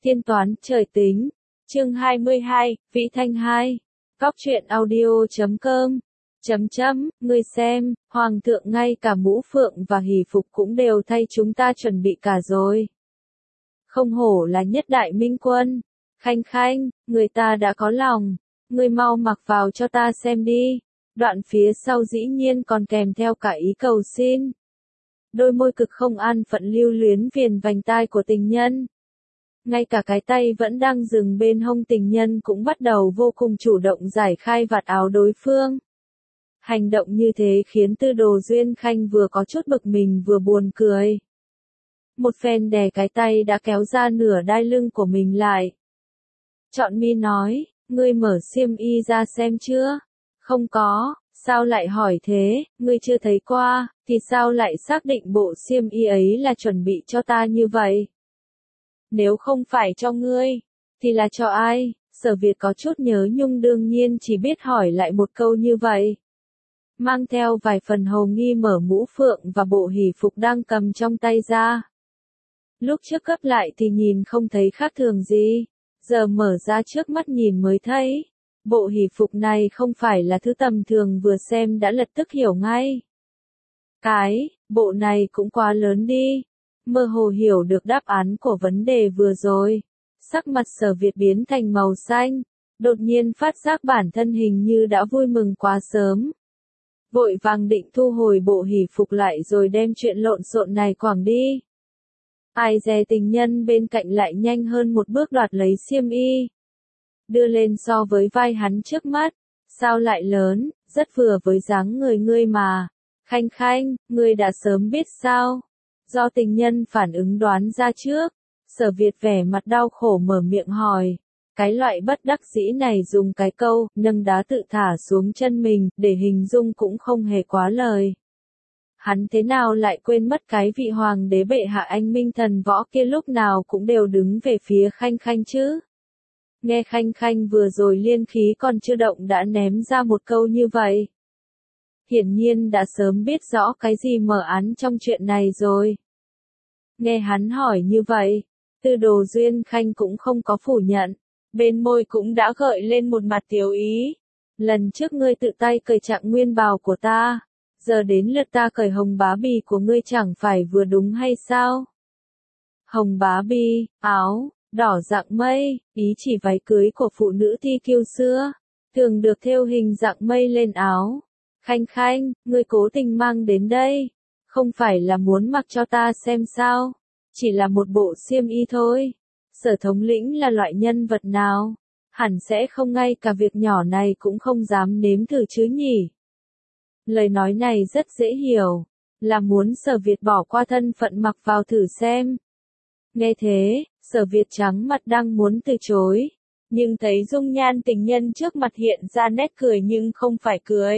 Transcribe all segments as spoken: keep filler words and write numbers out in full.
Tiên toán trời tính. Chương hai mươi hai, Vĩ Thanh hai. Góc truyện audio chấm com. Chấm chấm, người xem, Hoàng thượng ngay cả mũ phượng và hỷ phục cũng đều thay chúng ta chuẩn bị cả rồi. Không hổ là nhất đại minh quân. Khanh khanh, người ta đã có lòng. Người mau mặc vào cho ta xem đi. Đoạn phía sau dĩ nhiên còn kèm theo cả ý cầu xin. Đôi môi cực không an phận lưu luyến viền vành tai của tình nhân. Ngay cả cái tay vẫn đang dừng bên hông tình nhân cũng bắt đầu vô cùng chủ động giải khai vạt áo đối phương. Hành động như thế khiến Tư Đồ Duyên Khanh vừa có chút bực mình vừa buồn cười. Một phen đè cái tay đã kéo ra nửa đai lưng của mình lại. Chọn mi nói, ngươi mở xiêm y ra xem chưa? Không có, sao lại hỏi thế, ngươi chưa thấy qua, thì sao lại xác định bộ xiêm y ấy là chuẩn bị cho ta như vậy? Nếu không phải cho ngươi, thì là cho ai? Sở Việt có chút nhớ nhung đương nhiên chỉ biết hỏi lại một câu như vậy. Mang theo vài phần hồ nghi mở mũ phượng và bộ hỷ phục đang cầm trong tay ra. Lúc trước gấp lại thì nhìn không thấy khác thường gì, giờ mở ra trước mắt nhìn mới thấy. Bộ hỷ phục này không phải là thứ tầm thường vừa xem đã lập tức hiểu ngay. Cái, bộ này cũng quá lớn đi. Mơ hồ hiểu được đáp án của vấn đề vừa rồi. Sắc mặt Sở Việt biến thành màu xanh. Đột nhiên phát giác bản thân hình như đã vui mừng quá sớm. Vội vàng định thu hồi bộ hỷ phục lại rồi đem chuyện lộn xộn này quẳng đi. Ai dè tình nhân bên cạnh lại nhanh hơn một bước đoạt lấy xiêm y. Đưa lên so với vai hắn trước mắt. Sao lại lớn, rất vừa với dáng người ngươi mà. Khanh khanh, ngươi đã sớm biết sao? Do tình nhân phản ứng đoán ra trước. Sở Việt vẻ mặt đau khổ mở miệng hỏi. Cái loại bất đắc dĩ này dùng cái câu, nâng đá tự thả xuống chân mình, để hình dung cũng không hề quá lời. Hắn thế nào lại quên mất cái vị hoàng đế bệ hạ anh minh thần võ kia lúc nào cũng đều đứng về phía khanh khanh chứ? Nghe khanh khanh vừa rồi liên khí còn chưa động đã ném ra một câu như vậy. Hiển nhiên đã sớm biết rõ cái gì mở án trong chuyện này rồi. Nghe hắn hỏi như vậy, Tư Đồ Duyên Khanh cũng không có phủ nhận. Bên môi cũng đã gợi lên một mặt tiếu ý. Lần trước ngươi tự tay cởi trạng nguyên bào của ta. Giờ đến lượt ta cởi hồng bá bì của ngươi chẳng phải vừa đúng hay sao? Hồng bá bì, áo, đỏ dạng mây, ý chỉ váy cưới của phụ nữ thi kiêu xưa. Thường được thêu hình dạng mây lên áo. Khanh khanh, ngươi cố tình mang đến đây. Không phải là muốn mặc cho ta xem sao. Chỉ là một bộ xiêm y thôi. Sở thống lĩnh là loại nhân vật nào? Hẳn sẽ không ngay cả việc nhỏ này cũng không dám nếm thử chứ nhỉ? Lời nói này rất dễ hiểu. Là muốn Sở Việt bỏ qua thân phận mặc vào thử xem. Nghe thế, Sở Việt trắng mặt đang muốn từ chối. Nhưng thấy dung nhan tình nhân trước mặt hiện ra nét cười nhưng không phải cười.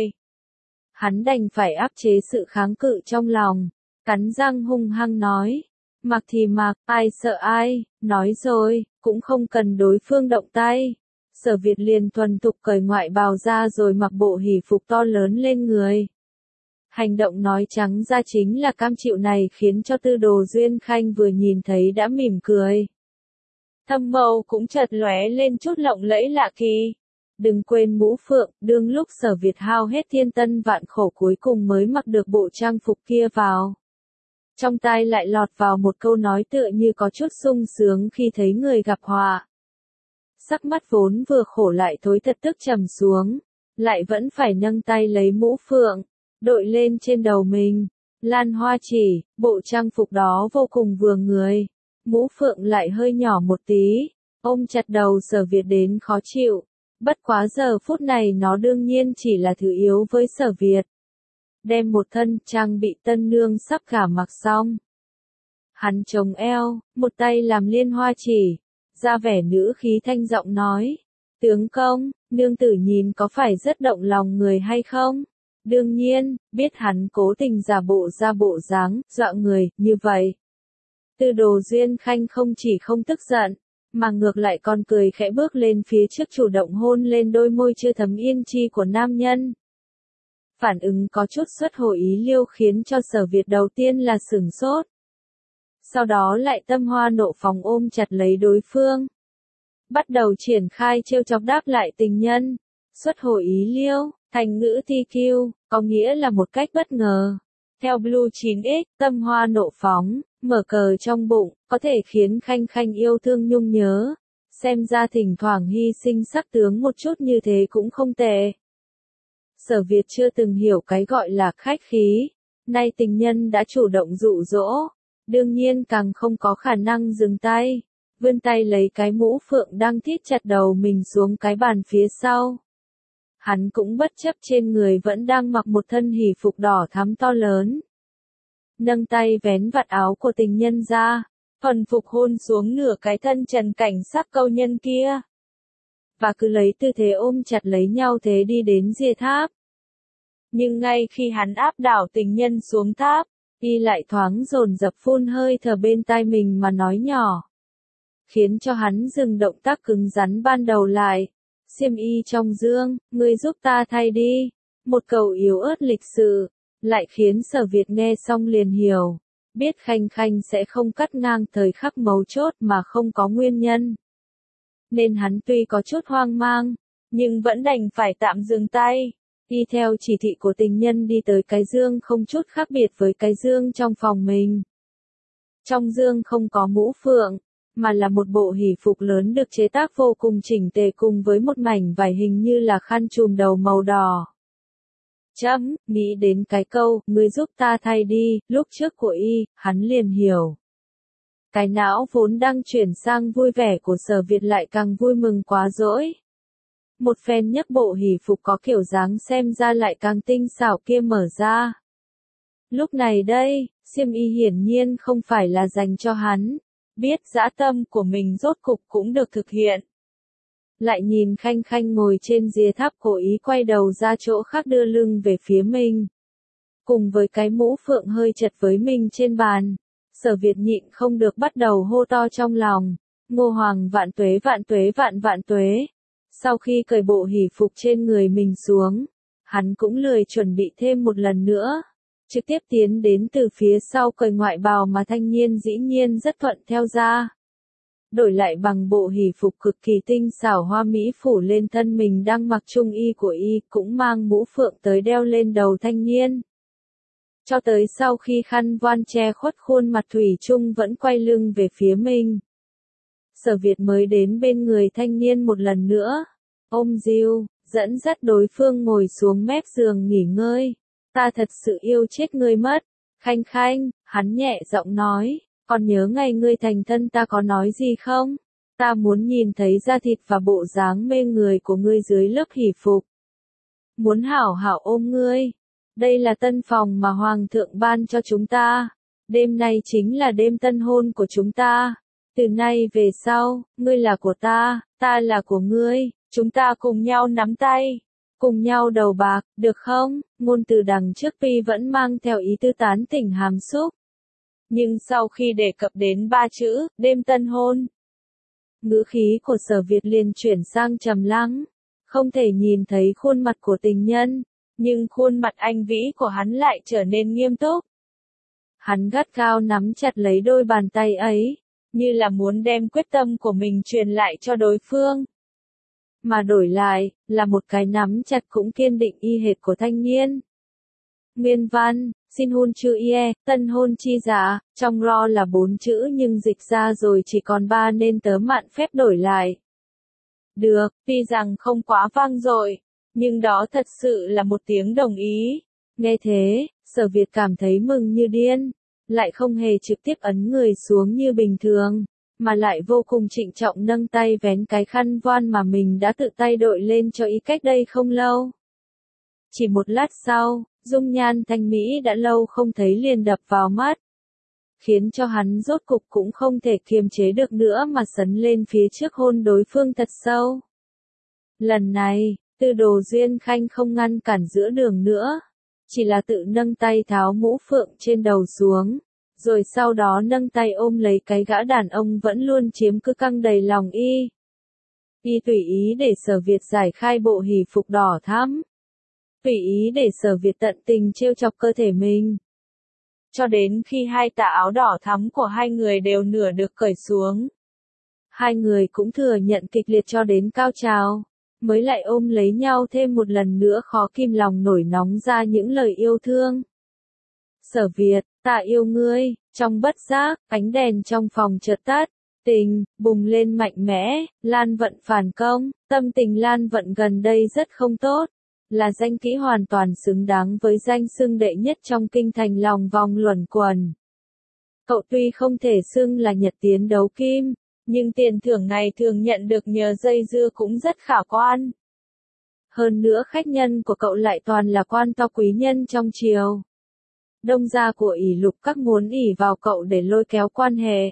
Hắn đành phải áp chế sự kháng cự trong lòng. Cắn răng hung hăng nói. Mặc thì mặc, ai sợ ai, nói rồi, cũng không cần đối phương động tay. Sở Việt liền thuần thục cởi ngoại bào ra rồi mặc bộ hỷ phục to lớn lên người. Hành động nói trắng ra chính là cam chịu này khiến cho Tư Đồ Duyên Khanh vừa nhìn thấy đã mỉm cười. Thâm mâu cũng chợt lóe lên chút lộng lẫy lạ kỳ. Đừng quên mũ phượng, đương lúc Sở Việt hao hết thiên tân vạn khổ cuối cùng mới mặc được bộ trang phục kia vào. Trong tai lại lọt vào một câu nói tựa như có chút sung sướng khi thấy người gặp họa. Sắc mắt vốn vừa khổ lại thối thật tức trầm xuống, lại vẫn phải nâng tay lấy mũ phượng, đội lên trên đầu mình. Lan hoa chỉ, bộ trang phục đó vô cùng vừa người, mũ phượng lại hơi nhỏ một tí, ôm chặt đầu Sở Việt đến khó chịu. Bất quá giờ phút này nó đương nhiên chỉ là thứ yếu với Sở Việt. Đem một thân trang bị tân nương sắp gả mặc xong. Hắn chống eo, một tay làm liên hoa chỉ, ra vẻ nữ khí thanh giọng nói. Tướng công, nương tử nhìn có phải rất động lòng người hay không? Đương nhiên, biết hắn cố tình giả bộ ra bộ dáng, dọa người, như vậy. Tư Đồ Duyên Khanh không chỉ không tức giận, mà ngược lại còn cười khẽ bước lên phía trước chủ động hôn lên đôi môi chưa thấm yên chi của nam nhân. Phản ứng có chút xuất hồi ý liêu khiến cho Sở Việt đầu tiên là sửng sốt. sau đó lại tâm hoa nộ phóng ôm chặt lấy đối phương. Bắt đầu triển khai trêu chọc đáp lại tình nhân, xuất hồi ý liêu, thành ngữ tê quy, có nghĩa là một cách bất ngờ. Theo Blue chín x, tâm hoa nộ phóng, mở cờ trong bụng, có thể khiến Khanh Khanh yêu thương nhung nhớ. Xem ra thỉnh thoảng hy sinh sắc tướng một chút như thế cũng không tệ. Sở Việt chưa từng hiểu cái gọi là khách khí, nay tình nhân đã chủ động dụ dỗ, đương nhiên càng không có khả năng dừng tay, vươn tay lấy cái mũ phượng đang thít chặt đầu mình xuống cái bàn phía sau. Hắn cũng bất chấp trên người vẫn đang mặc một thân hỷ phục đỏ thắm to lớn. Nâng tay vén vạt áo của tình nhân ra, thuần phục hôn xuống nửa cái thân trần cảnh sắc câu nhân kia. Và cứ lấy tư thế ôm chặt lấy nhau thế đi đến rìa tháp. Nhưng ngay khi hắn áp đảo tình nhân xuống tháp, y lại thoáng dồn dập phun hơi thở bên tai mình mà nói nhỏ. Khiến cho hắn dừng động tác cứng rắn ban đầu lại. Xiêm y trong dương, ngươi giúp ta thay đi. Một câu yếu ớt lịch sự, lại khiến Sở Việt nghe xong liền hiểu. Biết Khanh Khanh sẽ không cắt ngang thời khắc mấu chốt mà không có nguyên nhân. Nên hắn tuy có chút hoang mang, nhưng vẫn đành phải tạm dừng tay. Y theo chỉ thị của tình nhân đi tới cái dương không chút khác biệt với cái dương trong phòng mình. Trong dương không có mũ phượng, mà là một bộ hỷ phục lớn được chế tác vô cùng chỉnh tề cùng với một mảnh vải hình như là khăn trùm đầu màu đỏ. Chấm, nghĩ đến cái câu, ngươi giúp ta thay đi, lúc trước của y, hắn liền hiểu. Cái não vốn đang chuyển sang vui vẻ của Sở Việt lại càng vui mừng quá dỗi. Một phen nhấc bộ hỷ phục có kiểu dáng xem ra lại càng tinh xảo kia mở ra. Lúc này đây, xiêm y hiển nhiên không phải là dành cho hắn. Biết dã tâm của mình rốt cục cũng được thực hiện. Lại nhìn Khanh Khanh ngồi trên rìa tháp cố ý quay đầu ra chỗ khác đưa lưng về phía mình. Cùng với cái mũ phượng hơi chật với mình trên bàn, Sở Việt nhịn không được bắt đầu hô to trong lòng. Ngô Hoàng vạn tuế vạn tuế vạn vạn tuế. Sau khi cởi bộ hỷ phục trên người mình xuống, hắn cũng lười chuẩn bị thêm một lần nữa. Trực tiếp tiến đến từ phía sau cởi ngoại bào mà thanh niên dĩ nhiên rất thuận theo ra. Đổi lại bằng bộ hỷ phục cực kỳ tinh xảo hoa mỹ phủ lên thân mình đang mặc trung y của y, cũng mang mũ phượng tới đeo lên đầu thanh niên. Cho tới sau khi khăn voan che khuất khuôn mặt thủy chung vẫn quay lưng về phía mình. Sở Việt mới đến bên người thanh niên một lần nữa, ôm dìu, dẫn dắt đối phương ngồi xuống mép giường nghỉ ngơi. Ta thật sự yêu chết ngươi mất. Khanh Khanh, hắn nhẹ giọng nói, còn nhớ ngày ngươi thành thân ta có nói gì không? Ta muốn nhìn thấy da thịt và bộ dáng mê người của ngươi dưới lớp hỷ phục. Muốn hảo hảo ôm ngươi. Đây là tân phòng mà Hoàng thượng ban cho chúng ta. Đêm nay chính là đêm tân hôn của chúng ta. Từ nay về sau, ngươi là của ta, ta là của ngươi, chúng ta cùng nhau nắm tay. Cùng nhau đầu bạc, được không? Ngôn từ đằng trước Pi vẫn mang theo ý tư tán tỉnh hàm xúc. Nhưng sau khi đề cập đến ba chữ, đêm tân hôn, ngữ khí của Sở Việt liền chuyển sang trầm lắng. Không thể nhìn thấy khuôn mặt của tình nhân, nhưng khuôn mặt anh vĩ của hắn lại trở nên nghiêm túc. Hắn gắt gao nắm chặt lấy đôi bàn tay ấy, như là muốn đem quyết tâm của mình truyền lại cho đối phương. Mà đổi lại, là một cái nắm chặt cũng kiên định y hệt của thanh niên. Nguyên văn, xin hôn chữ ie, tân hôn chi giả, trong ro là bốn chữ nhưng dịch ra rồi chỉ còn ba nên tớ mạn phép đổi lại. Được, tuy rằng không quá vang dội, nhưng đó thật sự là một tiếng đồng ý. Nghe thế, Sở Việt cảm thấy mừng như điên, lại không hề trực tiếp ấn người xuống như bình thường, mà lại vô cùng trịnh trọng nâng tay vén cái khăn voan mà mình đã tự tay đội lên cho ý cách đây không lâu. Chỉ một lát sau, dung nhan thanh mỹ đã lâu không thấy liền đập vào mắt, khiến cho hắn rốt cục cũng không thể kiềm chế được nữa mà sấn lên phía trước hôn đối phương thật sâu. Lần này, Tư Đồ Duyên Khanh không ngăn cản giữa đường nữa, chỉ là tự nâng tay tháo mũ phượng trên đầu xuống, rồi sau đó nâng tay ôm lấy cái gã đàn ông vẫn luôn chiếm cứ căng đầy lòng y. Y tùy ý để Sở Việt giải khai bộ hỷ phục đỏ thắm. Tùy ý để Sở Việt tận tình trêu chọc cơ thể mình. cho đến khi hai tà áo đỏ thắm của hai người đều nửa được cởi xuống. Hai người cũng thừa nhận kịch liệt cho đến cao trào, mới lại ôm lấy nhau thêm một lần nữa khó kìm lòng nổi nóng ra những lời yêu thương. Sở Việt, ta yêu ngươi, trong bất giác, ánh đèn trong phòng chợt tắt, tình, bùng lên mạnh mẽ, Lan Vận phản công, tâm tình Lan Vận gần đây rất không tốt, là danh kỹ hoàn toàn xứng đáng với danh xưng đệ nhất trong kinh thành lòng vòng luẩn quẩn. Cậu tuy không thể xưng là nhật tiến đấu kim, nhưng tiền thưởng này thường nhận được nhờ dây dưa cũng rất khả quan. Hơn nữa khách nhân của cậu lại toàn là quan to quý nhân trong triều. Đông gia của ỷ lục các muốn ỷ vào cậu để lôi kéo quan hệ.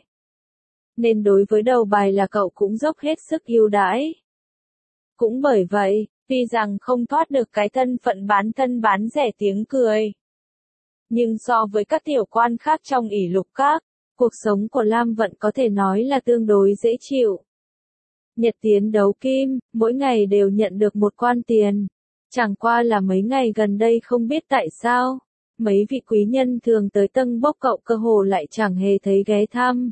Nên đối với đầu bài là cậu cũng dốc hết sức ưu đãi. Cũng bởi vậy, tuy rằng không thoát được cái thân phận bán thân bán rẻ tiếng cười. Nhưng so với các tiểu quan khác trong ỷ lục các, cuộc sống của Lam Vận có thể nói là tương đối dễ chịu. Nhật tiến đấu kim, mỗi ngày đều nhận được một quan tiền. Chẳng qua là mấy ngày gần đây không biết tại sao, mấy vị quý nhân thường tới tâng bốc cậu cơ hồ lại chẳng hề thấy ghé thăm.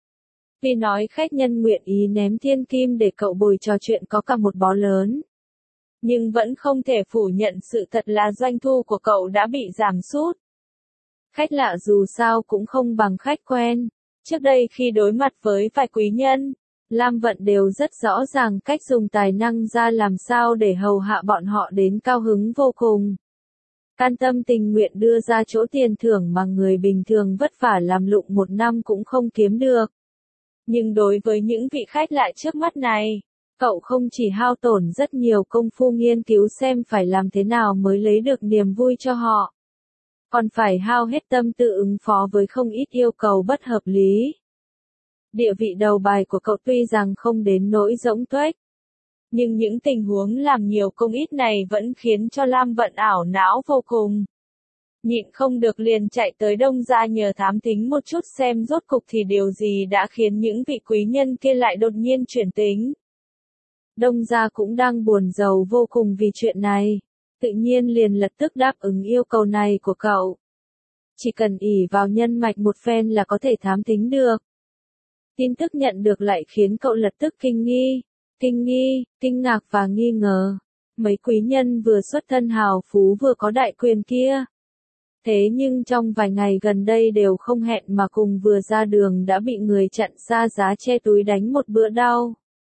Vì nói khách nhân nguyện ý ném thiên kim để cậu bồi trò chuyện có cả một bó lớn. Nhưng vẫn không thể phủ nhận sự thật là doanh thu của cậu đã bị giảm sút. Khách lạ dù sao cũng không bằng khách quen. Trước đây khi đối mặt với vài quý nhân, Lam Vận đều rất rõ ràng cách dùng tài năng ra làm sao để hầu hạ bọn họ đến cao hứng vô cùng. Can tâm tình nguyện đưa ra chỗ tiền thưởng mà người bình thường vất vả làm lụng một năm cũng không kiếm được. Nhưng đối với những vị khách lạ trước mắt này, cậu không chỉ hao tổn rất nhiều công phu nghiên cứu xem phải làm thế nào mới lấy được niềm vui cho họ, còn phải hao hết tâm tư ứng phó với không ít yêu cầu bất hợp lý. Địa vị đầu bài của cậu tuy rằng không đến nỗi rỗng tuếch, nhưng những tình huống làm nhiều công ít này vẫn khiến cho Lam Vận ảo não vô cùng. Nhịn không được liền chạy tới Đông gia nhờ thám thính một chút xem rốt cục thì điều gì đã khiến những vị quý nhân kia lại đột nhiên chuyển tính. Đông gia cũng đang buồn rầu vô cùng vì chuyện này, tự nhiên liền lập tức đáp ứng yêu cầu này của cậu. Chỉ cần ỷ vào nhân mạch một phen là có thể thám thính được. Tin tức nhận được lại khiến cậu lập tức kinh nghi, kinh nghi, kinh ngạc và nghi ngờ. Mấy quý nhân vừa xuất thân hào phú vừa có đại quyền kia. Thế nhưng trong vài ngày gần đây đều không hẹn mà cùng vừa ra đường đã bị người chặn ra giá che túi đánh một bữa đau.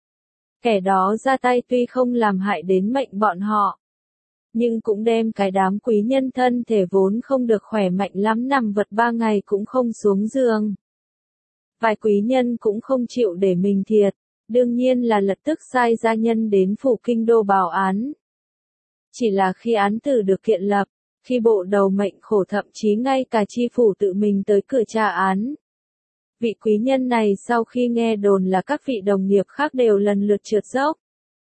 Kẻ đó ra tay tuy không làm hại đến mệnh bọn họ, nhưng cũng đem cái đám quý nhân thân thể vốn không được khỏe mạnh lắm nằm vật ba ngày cũng không xuống giường. Vài quý nhân cũng không chịu để mình thiệt, đương nhiên là lập tức sai gia nhân đến phủ kinh đô báo án. Chỉ là khi án tử được kiện lập, khi bộ đầu mệnh khổ thậm chí ngay cả chi phủ tự mình tới cửa tra án. Vị quý nhân này sau khi nghe đồn là các vị đồng nghiệp khác đều lần lượt trượt dốc.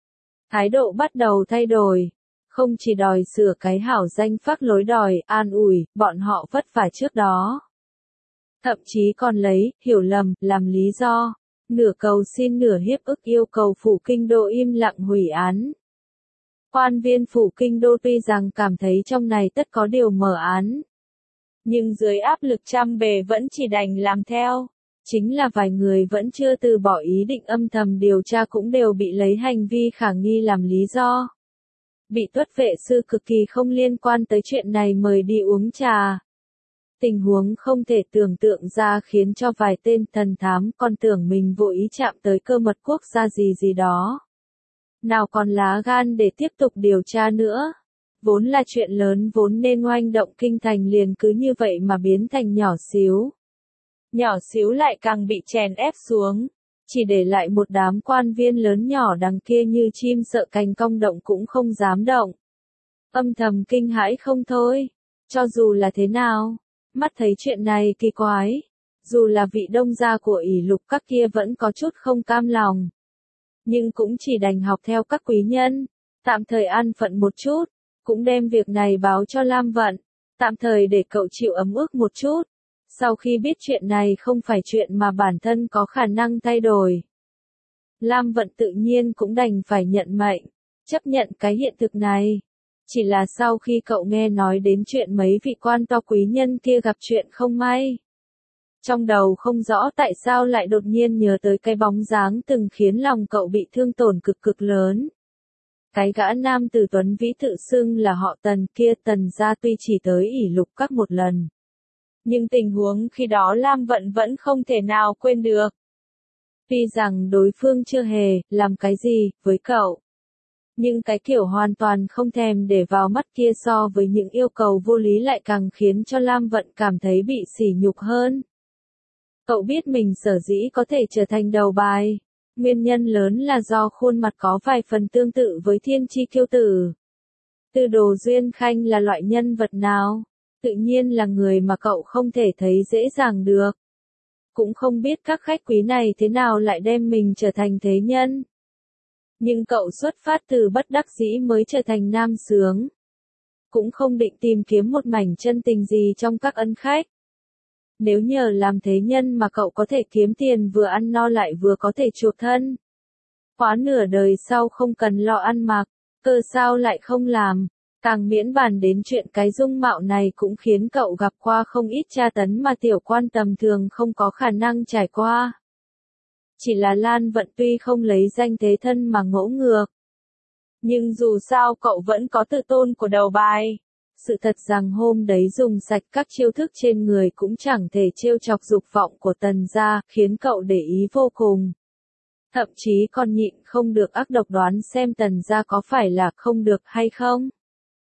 Thái độ bắt đầu thay đổi, không chỉ đòi sửa cái hảo danh phác lối đòi an ủi bọn họ vất vả trước đó. Thậm chí còn lấy, hiểu lầm, làm lý do, nửa cầu xin nửa hiếp ức yêu cầu phủ kinh đô im lặng hủy án. Quan viên phủ kinh đô tuy rằng cảm thấy trong này tất có điều mở án, nhưng dưới áp lực trăm bề vẫn chỉ đành làm theo. Chính là vài người vẫn chưa từ bỏ ý định âm thầm điều tra cũng đều bị lấy hành vi khả nghi làm lý do. Bị tuất vệ sư cực kỳ không liên quan tới chuyện này mời đi uống trà. Tình huống không thể tưởng tượng ra khiến cho vài tên thần thám còn tưởng mình vô ý chạm tới cơ mật quốc gia gì gì đó. Nào còn lá gan để tiếp tục điều tra nữa. Vốn là chuyện lớn vốn nên oanh động kinh thành liền cứ như vậy mà biến thành nhỏ xíu. Nhỏ xíu lại càng bị chèn ép xuống, chỉ để lại một đám quan viên lớn nhỏ đằng kia như chim sợ cành cong động cũng không dám động. Âm thầm kinh hãi không thôi, cho dù là thế nào, mắt thấy chuyện này kỳ quái, dù là vị đông gia của ỷ lục các kia vẫn có chút không cam lòng. Nhưng cũng chỉ đành học theo các quý nhân, tạm thời an phận một chút, cũng đem việc này báo cho Lam Vận, tạm thời để cậu chịu ấm ức một chút. Sau khi biết chuyện này không phải chuyện mà bản thân có khả năng thay đổi, Lam Vận tự nhiên cũng đành phải nhận mệnh, chấp nhận cái hiện thực này. Chỉ là sau khi cậu nghe nói đến chuyện mấy vị quan to quý nhân kia gặp chuyện không may. Trong đầu không rõ tại sao lại đột nhiên nhớ tới cái bóng dáng từng khiến lòng cậu bị thương tổn cực cực lớn. Cái gã nam tử tuấn vĩ tự xưng là họ Tần kia, Tần gia tuy chỉ tới ỷ lục các một lần. Nhưng tình huống khi đó Lam Vận vẫn không thể nào quên được. Tuy rằng đối phương chưa hề làm cái gì với cậu. Nhưng cái kiểu hoàn toàn không thèm để vào mắt kia so với những yêu cầu vô lý lại càng khiến cho Lam Vận cảm thấy bị sỉ nhục hơn. Cậu biết mình sở dĩ có thể trở thành đầu bài. Nguyên nhân lớn là do khuôn mặt có vài phần tương tự với thiên chi kiêu tử. Tư Đồ Duyên Khanh là loại nhân vật nào? Tự nhiên là người mà cậu không thể thấy dễ dàng được. Cũng không biết các khách quý này thế nào lại đem mình trở thành thế nhân. Nhưng cậu xuất phát từ bất đắc dĩ mới trở thành nam xướng. Cũng không định tìm kiếm một mảnh chân tình gì trong các ân khách. Nếu nhờ làm thế nhân mà cậu có thể kiếm tiền vừa ăn no lại vừa có thể chuộc thân. Quá nửa đời sau không cần lo ăn mặc, cơ sao lại không làm. Càng miễn bàn đến chuyện cái dung mạo này cũng khiến cậu gặp qua không ít tra tấn mà tiểu quan tầm thường không có khả năng trải qua. Chỉ là Lan Vận tuy không lấy danh thế thân mà ngỗ ngược. Nhưng dù sao cậu vẫn có tự tôn của đầu bài. Sự thật rằng hôm đấy dùng sạch các chiêu thức trên người cũng chẳng thể trêu chọc dục vọng của Tần gia, khiến cậu để ý vô cùng. Thậm chí còn nhịn không được ác độc đoán xem Tần gia có phải là không được hay không.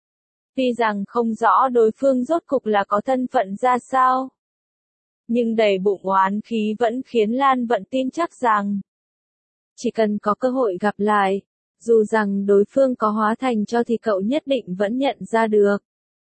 Tuy rằng không rõ đối phương rốt cục là có thân phận ra sao. Nhưng đầy bụng oán khí vẫn khiến Lan Vận tin chắc rằng. Chỉ cần có cơ hội gặp lại, dù rằng đối phương có hóa thành cho thì cậu nhất định vẫn nhận ra được.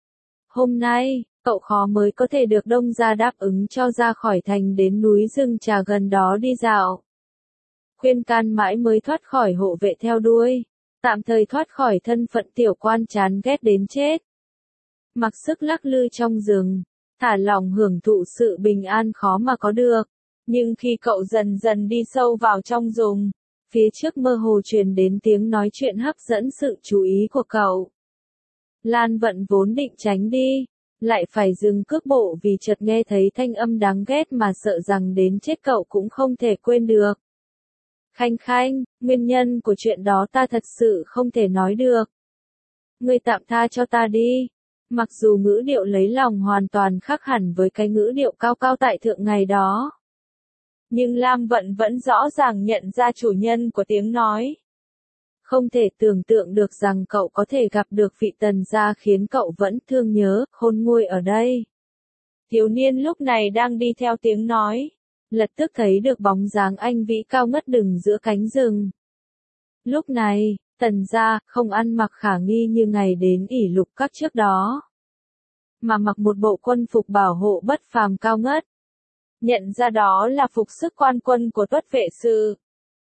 Hôm nay, cậu khó mới có thể được Đông gia đáp ứng cho ra khỏi thành đến núi rừng trà gần đó đi dạo. Khuyên can mãi mới thoát khỏi hộ vệ theo đuôi. Tạm thời thoát khỏi thân phận tiểu quan chán ghét đến chết. Mặc sức lắc lư trong rừng, thả lòng hưởng thụ sự bình an khó mà có được. Nhưng khi cậu dần dần đi sâu vào trong rừng, phía trước mơ hồ truyền đến tiếng nói chuyện hấp dẫn sự chú ý của cậu. Lan Vận vốn định tránh đi, lại phải dừng cước bộ vì chợt nghe thấy thanh âm đáng ghét mà sợ rằng đến chết cậu cũng không thể quên được. Khanh Khanh, nguyên nhân của chuyện đó ta thật sự không thể nói được. Ngươi tạm tha cho ta đi. Mặc dù ngữ điệu lấy lòng hoàn toàn khác hẳn với cái ngữ điệu cao cao tại thượng ngày đó. Nhưng Lam Vận vẫn rõ ràng nhận ra chủ nhân của tiếng nói. Không thể tưởng tượng được rằng cậu có thể gặp được vị Tần gia khiến cậu vẫn thương nhớ, khôn nguôi ở đây. Thiếu niên lúc này đang đi theo tiếng nói. Lập tức thấy được bóng dáng anh vĩ cao ngất đứng giữa cánh rừng. Lúc này, Tần gia không ăn mặc khả nghi như ngày đến ỷ lục các trước đó. Mà mặc một bộ quân phục bảo hộ bất phàm cao ngất. Nhận ra đó là phục sức quan quân của Tuất vệ sư.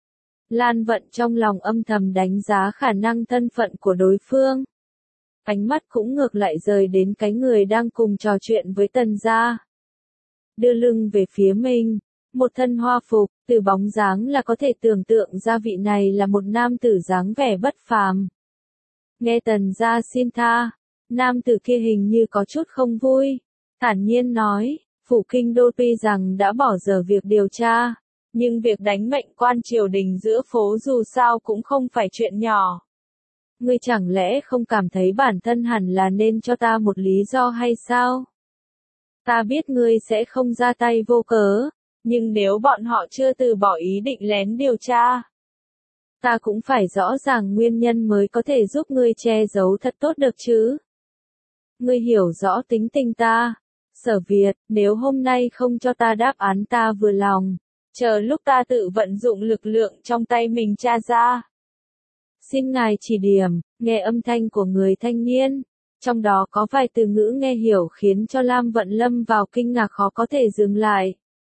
Lan Vận trong lòng âm thầm đánh giá khả năng thân phận của đối phương. Ánh mắt cũng ngược lại rời đến cái người đang cùng trò chuyện với Tần gia. Đưa lưng về phía mình, một thân hoa phục, từ bóng dáng là có thể tưởng tượng ra vị này là một nam tử dáng vẻ bất phàm. Nghe Tần gia xin tha, nam tử kia hình như có chút không vui, thản nhiên nói, phủ kinh đô tuy rằng đã bỏ dở việc điều tra. Nhưng việc đánh mệnh quan triều đình giữa phố dù sao cũng không phải chuyện nhỏ. Ngươi chẳng lẽ không cảm thấy bản thân hẳn là nên cho ta một lý do hay sao? Ta biết ngươi sẽ không ra tay vô cớ, nhưng nếu bọn họ chưa từ bỏ ý định lén điều tra, ta cũng phải rõ ràng nguyên nhân mới có thể giúp ngươi che giấu thật tốt được chứ. Ngươi hiểu rõ tính tình ta, Sở Việt, nếu hôm nay không cho ta đáp án ta vừa lòng. Chờ lúc ta tự vận dụng lực lượng trong tay mình tra ra. Xin ngài chỉ điểm, nghe âm thanh của người thanh niên. Trong đó có vài từ ngữ nghe hiểu khiến cho Lam Vận lâm vào kinh ngạc khó có thể dừng lại.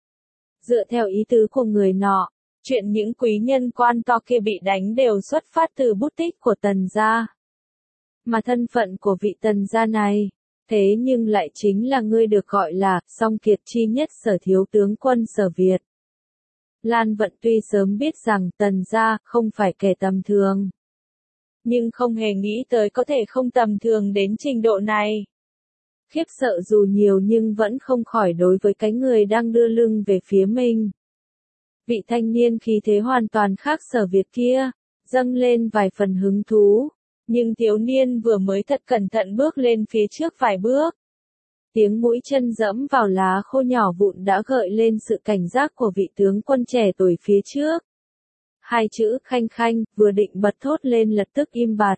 Dựa theo ý tứ của người nọ, chuyện những quý nhân quan to kia bị đánh đều xuất phát từ bút tích của Tần gia. Mà thân phận của vị Tần gia này, thế nhưng lại chính là người được gọi là song kiệt chi nhất Sở thiếu tướng quân Sở Việt. Lan Vận tuy sớm biết rằng Tần gia không phải kẻ tầm thường. nhưng không hề nghĩ tới có thể không tầm thường đến trình độ này. Khiếp sợ dù nhiều nhưng vẫn không khỏi đối với cái người đang đưa lưng về phía mình. Vị thanh niên khí thế hoàn toàn khác Sở Việt kia, dâng lên vài phần hứng thú, nhưng thiếu niên vừa mới thật cẩn thận bước lên phía trước vài bước. Tiếng mũi chân dẫm vào lá khô nhỏ vụn đã gợi lên sự cảnh giác của vị tướng quân trẻ tuổi phía trước. Hai chữ khanh khanh vừa định bật thốt lên lập tức im bặt.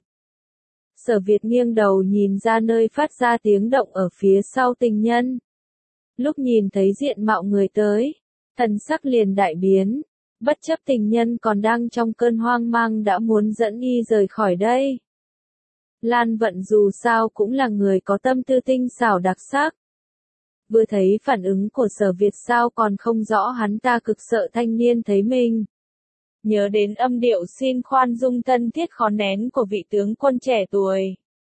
Sở Việt nghiêng đầu nhìn ra nơi phát ra tiếng động ở phía sau tình nhân. Lúc nhìn thấy diện mạo người tới, thần sắc liền đại biến, bất chấp tình nhân còn đang trong cơn hoang mang đã muốn dẫn y rời khỏi đây. Lan Vận dù sao cũng là người có tâm tư tinh xảo đặc sắc. Vừa thấy phản ứng của Sở Việt sao còn không rõ hắn ta cực sợ thanh niên thấy mình. Nhớ đến âm điệu xin khoan dung thân thiết khó nén của vị tướng quân trẻ tuổi.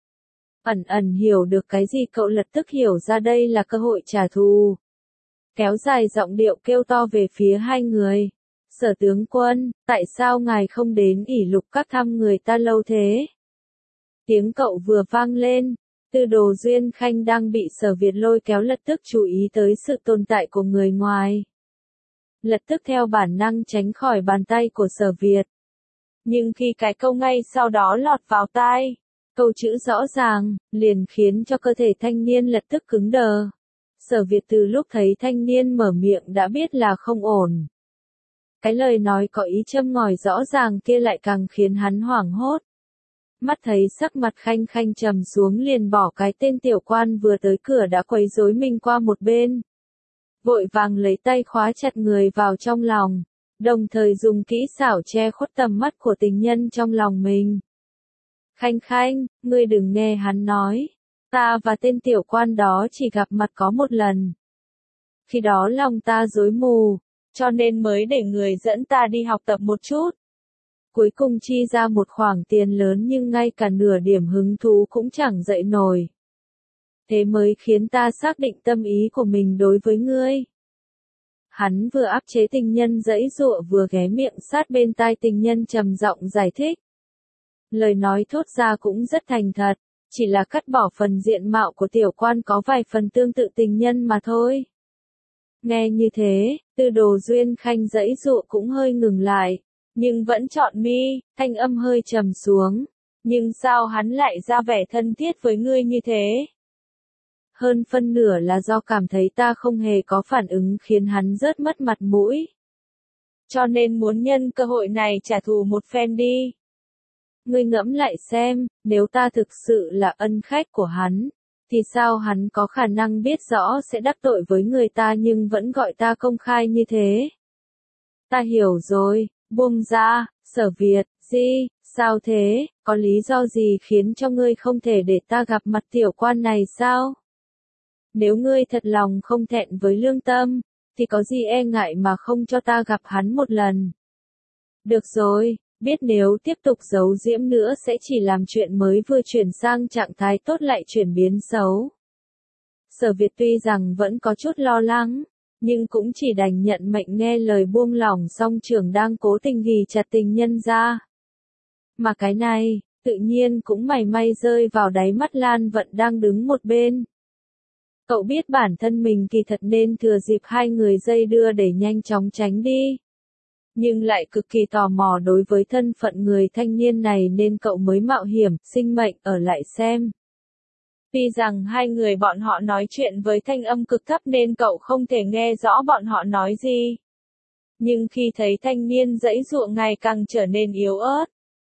Ẩn ẩn hiểu được cái gì cậu lập tức hiểu ra đây là cơ hội trả thù. Kéo dài giọng điệu kêu to về phía hai người. Sở tướng quân, tại sao ngài không đến ỷ lục các thăm người ta lâu thế? Tiếng cậu vừa vang lên, Tư Đồ Duyên Khanh đang bị Sở Việt lôi kéo lập tức chú ý tới sự tồn tại của người ngoài. Lập tức theo bản năng tránh khỏi bàn tay của Sở Việt. Nhưng khi cái câu ngay sau đó lọt vào tai, câu chữ rõ ràng, liền khiến cho cơ thể thanh niên lập tức cứng đờ. Sở Việt từ lúc thấy thanh niên mở miệng đã biết là không ổn. Cái lời nói có ý châm ngòi rõ ràng kia lại càng khiến hắn hoảng hốt. Mắt thấy sắc mặt khanh khanh trầm xuống liền bỏ cái tên tiểu quan vừa tới cửa đã quấy rối mình qua một bên. Vội vàng lấy tay khóa chặt người vào trong lòng, đồng thời dùng kỹ xảo che khuất tầm mắt của tình nhân trong lòng mình. Khanh khanh, ngươi đừng nghe hắn nói, ta và tên tiểu quan đó chỉ gặp mặt có một lần. Khi đó lòng ta rối mù, cho nên mới để người dẫn ta đi học tập một chút. Cuối cùng chi ra một khoản tiền lớn nhưng ngay cả nửa điểm hứng thú cũng chẳng dậy nổi. Thế mới khiến ta xác định tâm ý của mình đối với ngươi. Hắn vừa áp chế tình nhân giãy giụa vừa ghé miệng sát bên tai tình nhân trầm giọng giải thích. Lời nói thốt ra cũng rất thành thật, chỉ là cắt bỏ phần diện mạo của tiểu quan có vài phần tương tự tình nhân mà thôi. Nghe như thế, Tư Đồ Duyên Khanh giãy giụa cũng hơi ngừng lại, nhưng vẫn chọn mi, thanh âm hơi trầm xuống. Nhưng sao hắn lại ra vẻ thân thiết với ngươi như thế? Hơn phân nửa là do cảm thấy ta không hề có phản ứng khiến hắn rớt mất mặt mũi. Cho nên muốn nhân cơ hội này trả thù một phen đi. Ngươi ngẫm lại xem, nếu ta thực sự là ân khách của hắn, thì sao hắn có khả năng biết rõ sẽ đắc tội với người ta nhưng vẫn gọi ta công khai như thế? Ta hiểu rồi, buông ra, Sở Việt, gì, sao thế, có lý do gì khiến cho ngươi không thể để ta gặp mặt tiểu quan này sao? Nếu ngươi thật lòng không thẹn với lương tâm, thì có gì e ngại mà không cho ta gặp hắn một lần. Được rồi, biết nếu tiếp tục giấu giếm nữa sẽ chỉ làm chuyện mới vừa chuyển sang trạng thái tốt lại chuyển biến xấu. Sở Việt tuy rằng vẫn có chút lo lắng, nhưng cũng chỉ đành nhận mệnh nghe lời buông lỏng song trưởng đang cố tình ghì chặt tình nhân ra. Mà cái này, tự nhiên cũng mảy may rơi vào đáy mắt Lan Vận đang đứng một bên. Cậu biết bản thân mình kỳ thật nên thừa dịp hai người dây đưa để nhanh chóng tránh đi. Nhưng lại cực kỳ tò mò đối với thân phận người thanh niên này nên cậu mới mạo hiểm, sinh mệnh ở lại xem. Tuy rằng hai người bọn họ nói chuyện với thanh âm cực thấp nên cậu không thể nghe rõ bọn họ nói gì. Nhưng khi thấy thanh niên giãy giụa ngày càng trở nên yếu ớt,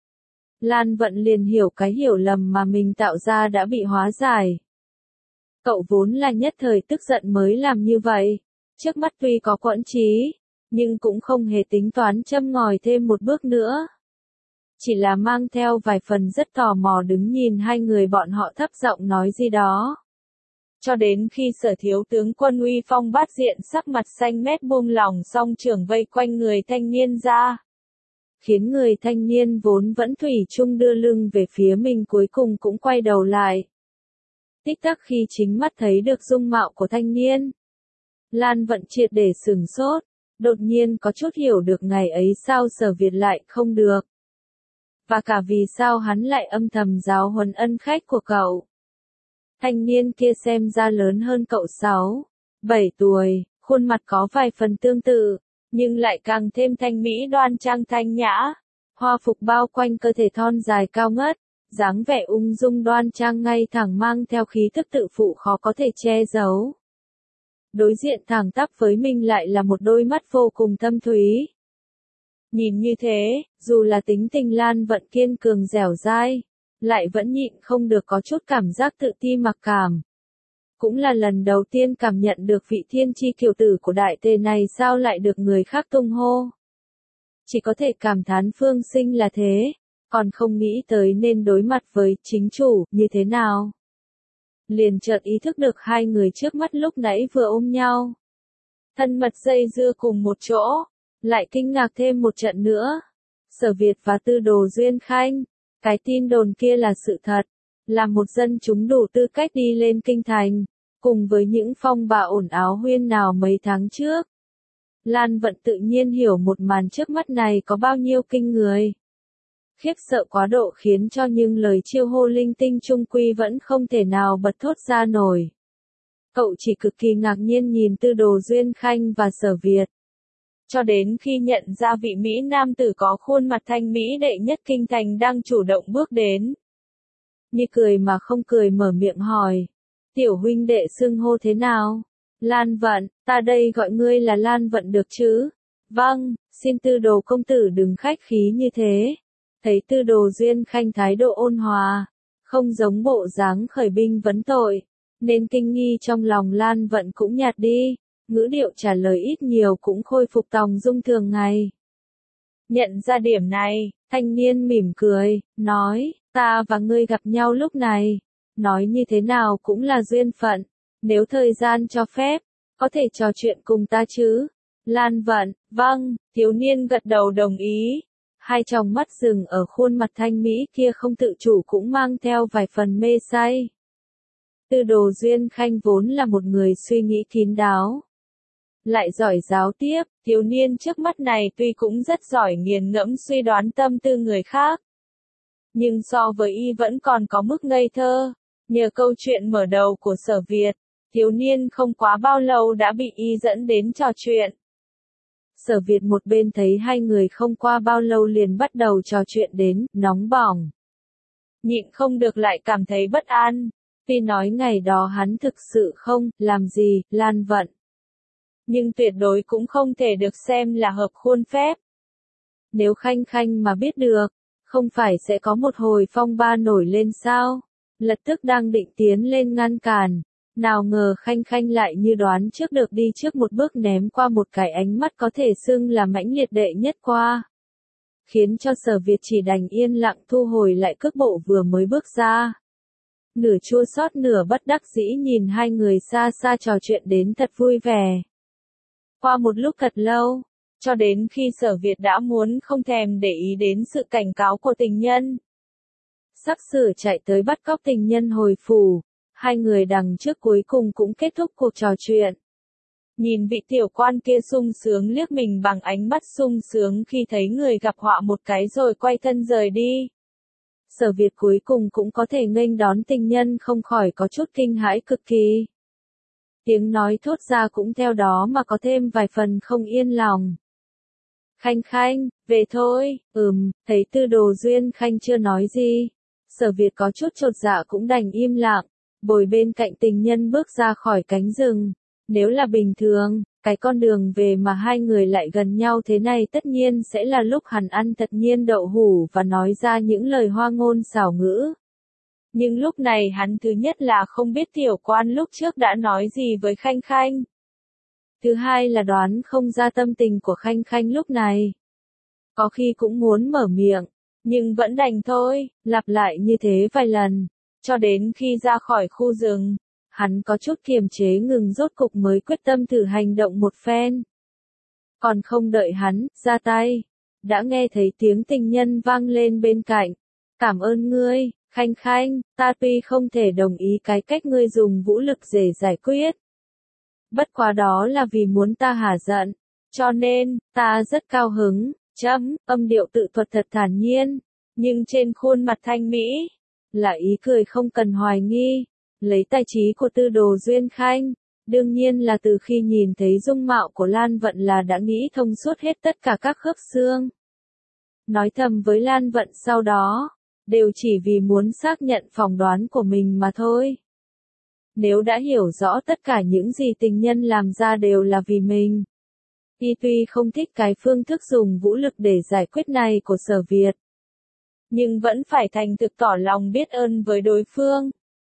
Lan Vận liền hiểu cái hiểu lầm mà mình tạo ra đã bị hóa giải. Cậu vốn là nhất thời tức giận mới làm như vậy, trước mắt tuy có quẫn trí, nhưng cũng không hề tính toán châm ngòi thêm một bước nữa. Chỉ là mang theo vài phần rất tò mò đứng nhìn hai người bọn họ thấp giọng nói gì đó. Cho đến khi Sở thiếu tướng quân uy phong bát diện sắc mặt xanh mét buông lỏng song trưởng vây quanh người thanh niên ra. Khiến người thanh niên vốn vẫn thủy chung đưa lưng về phía mình cuối cùng cũng quay đầu lại. Tích tắc khi chính mắt thấy được dung mạo của thanh niên, Lan Vận triệt để sửng sốt, đột nhiên có chút hiểu được ngày ấy sao Sở Việt lại không được. và cả vì sao hắn lại âm thầm giáo huấn ân khách của cậu. Thanh niên kia xem ra lớn hơn cậu sáu, bảy tuổi, khuôn mặt có vài phần tương tự, nhưng lại càng thêm thanh mỹ đoan trang thanh nhã. Hoa phục bao quanh cơ thể thon dài cao ngất, dáng vẻ ung dung đoan trang ngay thẳng mang theo khí thức tự phụ khó có thể che giấu. Đối diện thẳng tắp với mình lại là một đôi mắt vô cùng thâm thúy. Nhìn như thế, dù là tính tình Lan Vận kiên cường dẻo dai, lại vẫn nhịn không được có chút cảm giác tự ti mặc cảm. Cũng là lần đầu tiên cảm nhận được vị thiên chi kiều tử của đại tề này sao lại được người khác tung hô. Chỉ có thể cảm thán phương sinh là thế, còn không nghĩ tới nên đối mặt với chính chủ như thế nào. Liền chợt ý thức được hai người trước mắt lúc nãy vừa ôm nhau. Thân mật dây dưa cùng một chỗ, lại kinh ngạc thêm một trận nữa. Sở Việt và Tư Đồ Duyên Khanh, cái tin đồn kia là sự thật, là một dân chúng đủ tư cách đi lên kinh thành, cùng với những phong ba ồn áo huyên nào mấy tháng trước. Lan Vận tự nhiên hiểu một màn trước mắt này có bao nhiêu kinh người. Khiếp sợ quá độ khiến cho những lời chiêu hô linh tinh trung quy vẫn không thể nào bật thốt ra nổi. Cậu chỉ cực kỳ ngạc nhiên nhìn Tư Đồ Duyên Khanh và Sở Việt. Cho đến khi nhận ra vị Mỹ nam tử có khuôn mặt thanh mỹ đệ nhất kinh thành đang chủ động bước đến. Như cười mà không cười mở miệng hỏi. Tiểu huynh đệ xưng hô thế nào? Lan Vận, ta đây gọi ngươi là Lan Vận được chứ? Vâng, xin Tư Đồ công tử đừng khách khí như thế. Thấy Tư Đồ Duyên Khanh thái độ ôn hòa, không giống bộ dáng khởi binh vấn tội, nên kinh nghi trong lòng Lan Vận cũng nhạt đi, ngữ điệu trả lời ít nhiều cũng khôi phục tòng dung thường ngày. Nhận ra điểm này, thanh niên mỉm cười, nói, ta và ngươi gặp nhau lúc này, nói như thế nào cũng là duyên phận, nếu thời gian cho phép, có thể trò chuyện cùng ta chứ? Lan Vận, vâng, thiếu niên gật đầu đồng ý. Hai tròng mắt rừng ở khuôn mặt thanh mỹ kia không tự chủ cũng mang theo vài phần mê say. Tư Đồ Duyên Khanh vốn là một người suy nghĩ kín đáo, lại giỏi giáo tiếp, thiếu niên trước mắt này tuy cũng rất giỏi nghiền ngẫm suy đoán tâm tư người khác. Nhưng so với y vẫn còn có mức ngây thơ, nhờ câu chuyện mở đầu của Sở Việt, thiếu niên không quá bao lâu đã bị y dẫn đến trò chuyện. Sở Việt một bên thấy hai người không qua bao lâu liền bắt đầu trò chuyện đến, nóng bỏng. Nhịn không được lại cảm thấy bất an, vì nói ngày đó hắn thực sự không, làm gì, Lan Vận. Nhưng tuyệt đối cũng không thể được xem là hợp khuôn phép. Nếu Khanh Khanh mà biết được, không phải sẽ có một hồi phong ba nổi lên sao? Lập tức đang định tiến lên ngăn cản. Nào ngờ Khanh Khanh lại như đoán trước được đi trước một bước ném qua một cái ánh mắt có thể xưng là mãnh liệt đệ nhất qua. Khiến cho Sở Việt chỉ đành yên lặng thu hồi lại cước bộ vừa mới bước ra. Nửa chua xót nửa bất đắc dĩ nhìn hai người xa xa trò chuyện đến thật vui vẻ. Qua một lúc thật lâu, cho đến khi Sở Việt đã muốn không thèm để ý đến sự cảnh cáo của tình nhân. Sắp sửa chạy tới bắt cóc tình nhân hồi phủ. Hai người đằng trước cuối cùng cũng kết thúc cuộc trò chuyện. Nhìn vị tiểu quan kia sung sướng liếc mình bằng ánh mắt sung sướng khi thấy người gặp họa một cái rồi quay thân rời đi. Sở Việt cuối cùng cũng có thể nghênh đón tình nhân không khỏi có chút kinh hãi cực kỳ. Tiếng nói thốt ra cũng theo đó mà có thêm vài phần không yên lòng. Khanh Khanh, về thôi, ừm, thấy Tư Đồ Duyên Khanh chưa nói gì. Sở Việt có chút chột dạ cũng đành im lặng. Bồi bên cạnh tình nhân bước ra khỏi cánh rừng. Nếu là bình thường, cái con đường về mà hai người lại gần nhau thế này tất nhiên sẽ là lúc hắn ăn thật nhiên đậu hủ và nói ra những lời hoa ngôn xảo ngữ. Nhưng lúc này hắn thứ nhất là không biết tiểu quan lúc trước đã nói gì với Khanh Khanh. Thứ hai là đoán không ra tâm tình của Khanh Khanh lúc này. Có khi cũng muốn mở miệng, nhưng vẫn đành thôi, lặp lại như thế vài lần. Cho đến khi ra khỏi khu rừng, hắn có chút kiềm chế ngừng rốt cục mới quyết tâm thử hành động một phen. Còn không đợi hắn ra tay, đã nghe thấy tiếng tình nhân vang lên bên cạnh. Cảm ơn ngươi, Khanh Khanh, ta tuy không thể đồng ý cái cách ngươi dùng vũ lực để giải quyết. Bất quá đó là vì muốn ta hả giận, cho nên, ta rất cao hứng, chấm, âm điệu tự thuật thật thản nhiên. Nhưng trên khuôn mặt thanh mỹ, là ý cười không cần hoài nghi, lấy tài trí của Tư Đồ Duyên Khanh, đương nhiên là từ khi nhìn thấy dung mạo của Lan Vận là đã nghĩ thông suốt hết tất cả các khớp xương. Nói thầm với Lan Vận sau đó, đều chỉ vì muốn xác nhận phỏng đoán của mình mà thôi. Nếu đã hiểu rõ tất cả những gì tình nhân làm ra đều là vì mình. Y tuy không thích cái phương thức dùng vũ lực để giải quyết này của Sở Việt, nhưng vẫn phải thành thực tỏ lòng biết ơn với đối phương.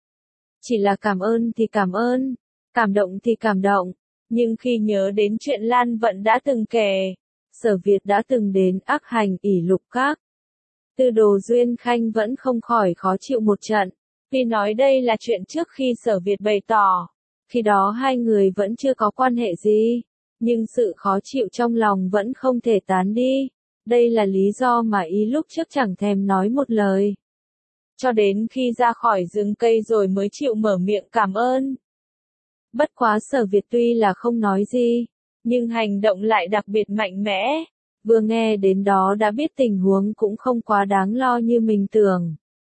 Chỉ là cảm ơn thì cảm ơn, cảm động thì cảm động, nhưng khi nhớ đến chuyện Lan Vận đã từng kể, Sở Việt đã từng đến ác hành ỷ lục các, Tư Đồ Duyên Khanh vẫn không khỏi khó chịu một trận, vì nói đây là chuyện trước khi Sở Việt bày tỏ, khi đó hai người vẫn chưa có quan hệ gì, nhưng sự khó chịu trong lòng vẫn không thể tán đi. Đây là lý do mà ý lúc trước chẳng thèm nói một lời. Cho đến khi ra khỏi rừng cây rồi mới chịu mở miệng cảm ơn. Bất quá Sở Việt tuy là không nói gì, nhưng hành động lại đặc biệt mạnh mẽ. Vừa nghe đến đó đã biết tình huống cũng không quá đáng lo như mình tưởng.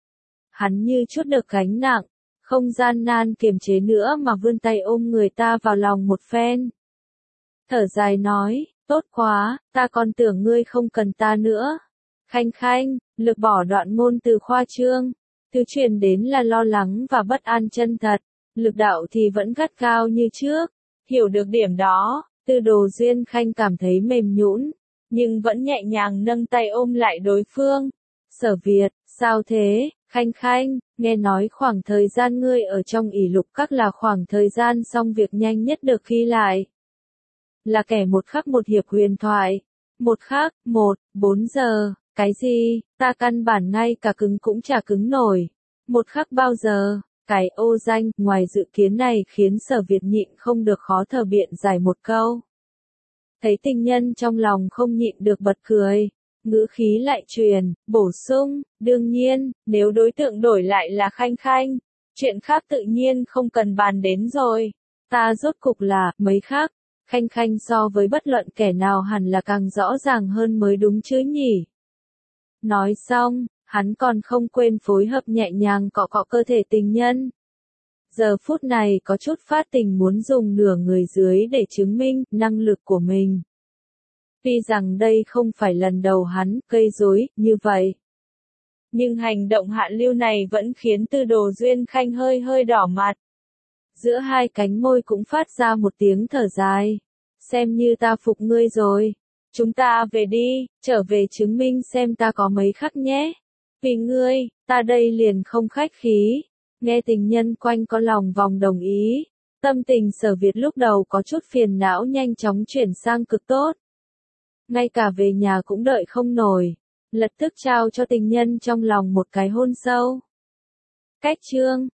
Hắn như chút được gánh nặng, không gian nan kiềm chế nữa mà vươn tay ôm người ta vào lòng một phen. Thở dài nói, tốt quá, ta còn tưởng ngươi không cần ta nữa. Khanh Khanh, lược bỏ đoạn ngôn từ khoa trương, thứ truyền đến là lo lắng và bất an chân thật, lực đạo thì vẫn gắt gao như trước. Hiểu được điểm đó, Tư Đồ Duyên Khanh cảm thấy mềm nhũn, nhưng vẫn nhẹ nhàng nâng tay ôm lại đối phương. Sở Việt, sao thế, Khanh Khanh, nghe nói khoảng thời gian ngươi ở trong ỷ lục các là khoảng thời gian xong việc nhanh nhất được ghi lại. Là kẻ một khắc một hiệp huyền thoại. Một khắc, một, bốn giờ, cái gì, ta căn bản ngay cả cứng cũng chả cứng nổi. Một khắc bao giờ, cái ô danh, ngoài dự kiến này khiến Sở Việt nhịn không được khó thở biện giải một câu. Thấy tình nhân trong lòng không nhịn được bật cười, ngữ khí lại truyền, bổ sung, đương nhiên, nếu đối tượng đổi lại là Khanh Khanh, chuyện khác tự nhiên không cần bàn đến rồi. Ta rốt cục là, mấy khác. Khanh Khanh so với bất luận kẻ nào hẳn là càng rõ ràng hơn mới đúng chứ nhỉ. Nói xong, hắn còn không quên phối hợp nhẹ nhàng cọ cọ cơ thể tình nhân. Giờ phút này có chút phát tình muốn dùng nửa người dưới để chứng minh năng lực của mình. Tuy rằng đây không phải lần đầu hắn gây rối như vậy, nhưng hành động hạ lưu này vẫn khiến Tư Đồ Duyên Khanh hơi hơi đỏ mặt. Giữa hai cánh môi cũng phát ra một tiếng thở dài. Xem như ta phục ngươi rồi. Chúng ta về đi, trở về chứng minh xem ta có mấy khắc nhé. Vì ngươi, ta đây liền không khách khí. Nghe tình nhân quanh có lòng vòng đồng ý. Tâm tình Sở Việt lúc đầu có chút phiền não nhanh chóng chuyển sang cực tốt. Ngay cả về nhà cũng đợi không nổi. Lập tức trao cho tình nhân trong lòng một cái hôn sâu. Cách chương